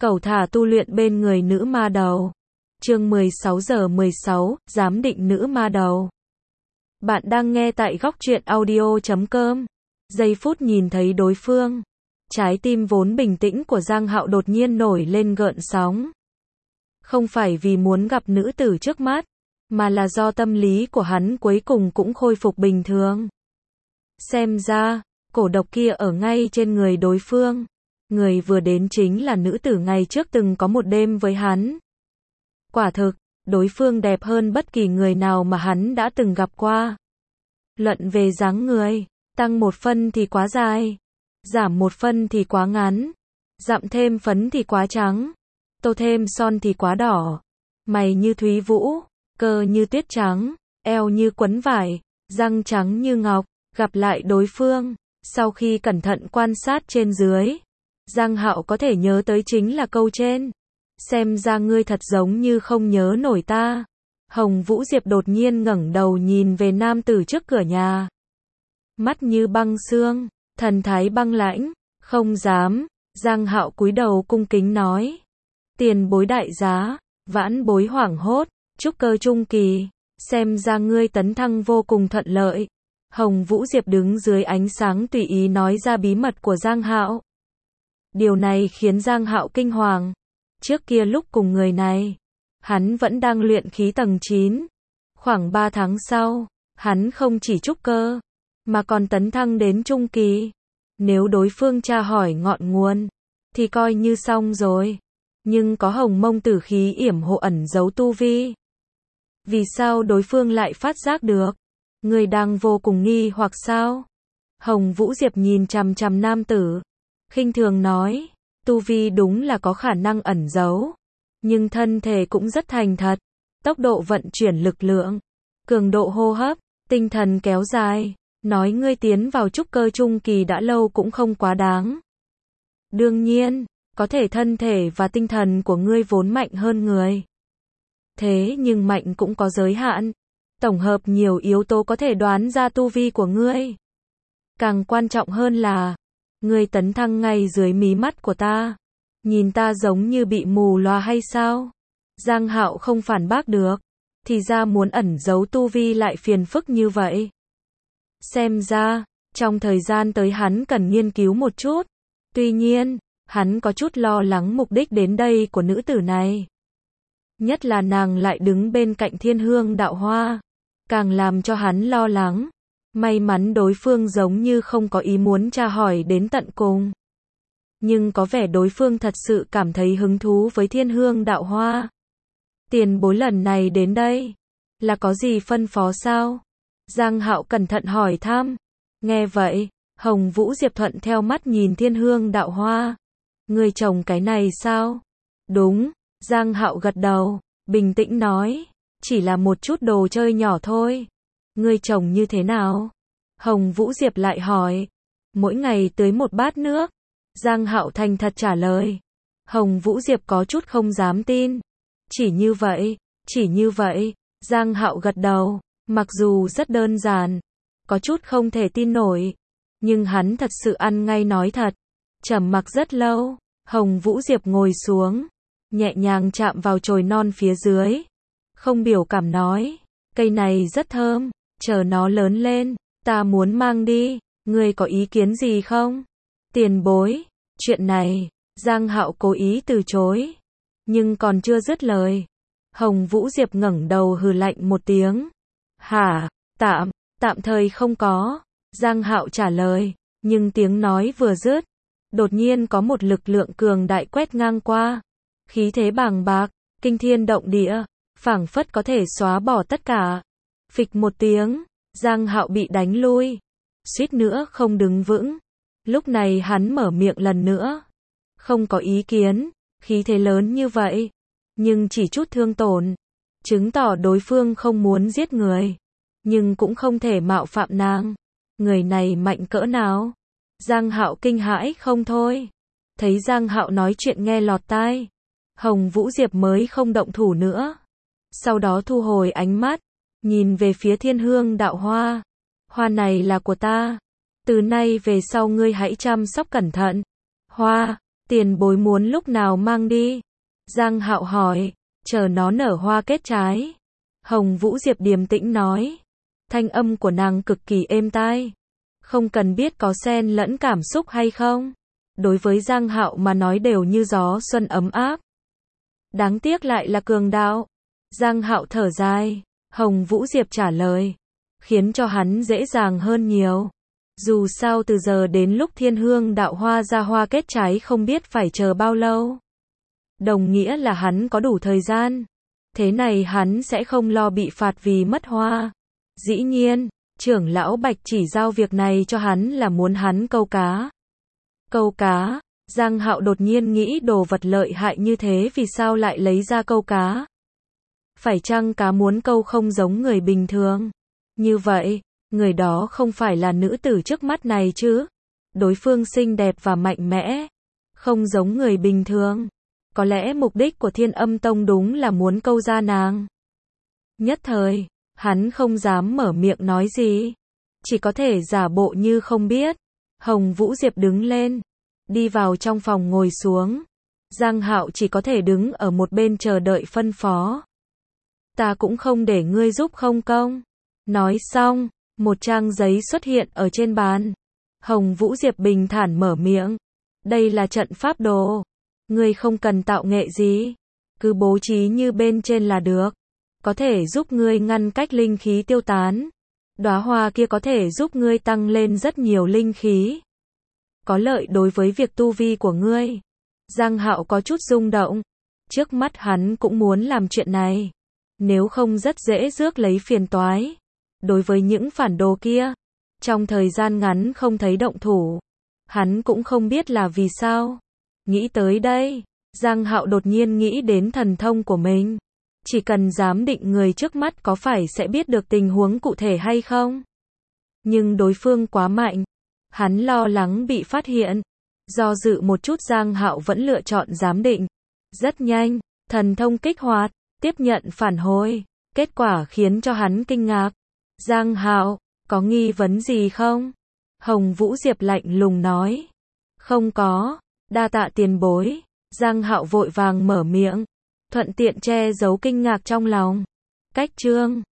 Cẩu thả tu luyện bên người nữ ma đầu. Chương 16:16, giám định nữ ma đầu. Bạn đang nghe tại góc truyện audio.com. Giây phút nhìn thấy đối phương, trái tim vốn bình tĩnh của Giang Hạo đột nhiên nổi lên gợn sóng. Không phải vì muốn gặp nữ tử trước mắt, mà là do tâm lý của hắn cuối cùng cũng khôi phục bình thường. Xem ra, cổ độc kia ở ngay trên người đối phương. Người vừa đến chính là nữ tử ngày trước từng có một đêm với hắn. Quả thực, đối phương đẹp hơn bất kỳ người nào mà hắn đã từng gặp qua. Luận về dáng người, tăng 1 phân thì quá dài, giảm 1 phân thì quá ngắn, dặm thêm phấn thì quá trắng, tô thêm son thì quá đỏ, mày như thúy vũ, cơ như tuyết trắng, eo như quấn vải, răng trắng như ngọc. Gặp lại đối phương, sau khi cẩn thận quan sát trên dưới, Giang Hạo có thể nhớ tới chính là câu trên. Xem ra ngươi thật giống như không nhớ nổi ta. Hồng Vũ Diệp đột nhiên ngẩng đầu nhìn về nam tử trước cửa nhà. Mắt như băng xương, thần thái băng lãnh, không dám. Giang Hạo cúi đầu cung kính nói. Tiền bối đại giá, vãn bối hoảng hốt, trúc cơ trung kỳ. Xem ra ngươi tấn thăng vô cùng thuận lợi. Hồng Vũ Diệp đứng dưới ánh sáng tùy ý nói ra bí mật của Giang Hạo. Điều này khiến Giang Hạo kinh hoàng. Trước kia lúc cùng người này, hắn vẫn đang luyện khí tầng 9. Khoảng 3 tháng sau, hắn không chỉ trúc cơ, mà còn tấn thăng đến trung kỳ. Nếu đối phương tra hỏi ngọn nguồn, thì coi như xong rồi. Nhưng có hồng mông tử khí yểm hộ ẩn giấu tu vi. Vì sao đối phương lại phát giác được? Người đang vô cùng nghi hoặc sao? Hồng Vũ Diệp nhìn chằm chằm nam tử, khinh thường nói, tu vi đúng là có khả năng ẩn giấu, nhưng thân thể cũng rất thành thật, tốc độ vận chuyển lực lượng, cường độ hô hấp, tinh thần kéo dài, nói ngươi tiến vào trúc cơ trung kỳ đã lâu cũng không quá đáng. Đương nhiên, có thể thân thể và tinh thần của ngươi vốn mạnh hơn người. Thế nhưng mạnh cũng có giới hạn. Tổng hợp nhiều yếu tố có thể đoán ra tu vi của ngươi. Càng quan trọng hơn là, ngươi tấn thăng ngay dưới mí mắt của ta. Nhìn ta giống như bị mù loà hay sao? Giang Hạo không phản bác được. Thì ra muốn ẩn giấu tu vi lại phiền phức như vậy. Xem ra, trong thời gian tới hắn cần nghiên cứu một chút. Tuy nhiên, hắn có chút lo lắng mục đích đến đây của nữ tử này. Nhất là nàng lại đứng bên cạnh Thiên Hương Đạo Hoa. Càng làm cho hắn lo lắng. May mắn đối phương giống như không có ý muốn tra hỏi đến tận cùng. Nhưng có vẻ đối phương thật sự cảm thấy hứng thú với Thiên Hương Đạo Hoa. Tiền bối lần này đến đây, là có gì phân phó sao? Giang Hạo cẩn thận hỏi thăm. Nghe vậy, Hồng Vũ Diệp thuận theo mắt nhìn Thiên Hương Đạo Hoa. Người trồng cái này sao? Đúng, Giang Hạo gật đầu, bình tĩnh nói. Chỉ là một chút đồ chơi nhỏ thôi. Ngươi trồng như thế nào? Hồng Vũ Diệp lại hỏi. Mỗi ngày tưới 1 bát nước. Giang Hạo thành thật trả lời. Hồng Vũ Diệp có chút không dám tin. Chỉ như vậy. Giang Hạo gật đầu. Mặc dù rất đơn giản, có chút không thể tin nổi. Nhưng hắn thật sự ăn ngay nói thật. Trầm mặc rất lâu. Hồng Vũ Diệp ngồi xuống, nhẹ nhàng chạm vào chồi non phía dưới. Không biểu cảm nói, cây này rất thơm, chờ nó lớn lên, ta muốn mang đi, ngươi có ý kiến gì không? Tiền bối, chuyện này, Giang Hạo cố ý từ chối, nhưng còn chưa dứt lời. Hồng Vũ Diệp ngẩng đầu hừ lạnh một tiếng. Hả, tạm thời không có, Giang Hạo trả lời, nhưng tiếng nói vừa dứt, đột nhiên có một lực lượng cường đại quét ngang qua, khí thế bàng bạc, kinh thiên động địa. Phảng phất có thể xóa bỏ tất cả. Phịch một tiếng, Giang Hạo bị đánh lui. Suýt nữa không đứng vững. Lúc này hắn mở miệng lần nữa. Không có ý kiến, khí thế lớn như vậy. Nhưng chỉ chút thương tổn. Chứng tỏ đối phương không muốn giết người. Nhưng cũng không thể mạo phạm nàng. Người này mạnh cỡ nào? Giang Hạo kinh hãi không thôi. Thấy Giang Hạo nói chuyện nghe lọt tai. Hồng Vũ Diệp mới không động thủ nữa. Sau đó thu hồi ánh mắt, nhìn về phía Thiên Hương Đạo Hoa. Hoa này là của ta. Từ nay về sau ngươi hãy chăm sóc cẩn thận. Hoa, Tiền bối muốn lúc nào mang đi? Giang Hạo hỏi. Chờ nó nở hoa kết trái. Hồng Vũ Diệp điềm tĩnh nói. Thanh âm của nàng cực kỳ êm tai. Không cần biết có xen lẫn cảm xúc hay không. Đối với Giang Hạo mà nói đều như gió xuân ấm áp. Đáng tiếc lại là cường đạo. Giang Hạo thở dài. Hồng Vũ Diệp trả lời. Khiến cho hắn dễ dàng hơn nhiều. Dù sao từ giờ đến lúc thiên hương đạo hoa ra hoa kết trái không biết phải chờ bao lâu. Đồng nghĩa là hắn có đủ thời gian. Thế này hắn sẽ không lo bị phạt vì mất hoa. Dĩ nhiên, trưởng lão Bạch chỉ giao việc này cho hắn là muốn hắn câu cá. Câu cá, Giang Hạo đột nhiên nghĩ đồ vật lợi hại như thế vì sao lại lấy ra câu cá. Phải chăng cá muốn câu không giống người bình thường? Như vậy, người đó không phải là nữ tử trước mắt này chứ? Đối phương xinh đẹp và mạnh mẽ, không giống người bình thường. Có lẽ mục đích của Thiên Âm Tông đúng là muốn câu ra nàng. Nhất thời, hắn không dám mở miệng nói gì, chỉ có thể giả bộ như không biết. Hồng Vũ Diệp đứng lên, đi vào trong phòng ngồi xuống. Giang Hạo chỉ có thể đứng ở một bên chờ đợi phân phó. Ta cũng không để ngươi giúp không công. Nói xong, một trang giấy xuất hiện ở trên bàn. Hồng Vũ Diệp bình thản mở miệng. Đây là trận pháp đồ. Ngươi không cần tạo nghệ gì. Cứ bố trí như bên trên là được. Có thể giúp ngươi ngăn cách linh khí tiêu tán. Đóa hoa kia có thể giúp ngươi tăng lên rất nhiều linh khí. Có lợi đối với việc tu vi của ngươi. Giang Hạo có chút rung động. Trước mắt hắn cũng muốn làm chuyện này. Nếu không rất dễ rước lấy phiền toái. Đối với những phản đồ kia, trong thời gian ngắn không thấy động thủ. Hắn cũng không biết là vì sao. Nghĩ tới đây, Giang Hạo đột nhiên nghĩ đến thần thông của mình. Chỉ cần giám định người trước mắt có phải sẽ biết được tình huống cụ thể hay không. Nhưng đối phương quá mạnh. Hắn lo lắng bị phát hiện. Do dự một chút Giang Hạo vẫn lựa chọn giám định. Rất nhanh, thần thông kích hoạt, tiếp nhận phản hồi. Kết quả khiến cho hắn kinh ngạc. Giang Hạo, có nghi vấn gì không? Hồng Vũ Diệp lạnh lùng nói. Không có, đa tạ tiền bối. Giang Hạo vội vàng mở miệng, thuận tiện che giấu kinh ngạc trong lòng. Cách chương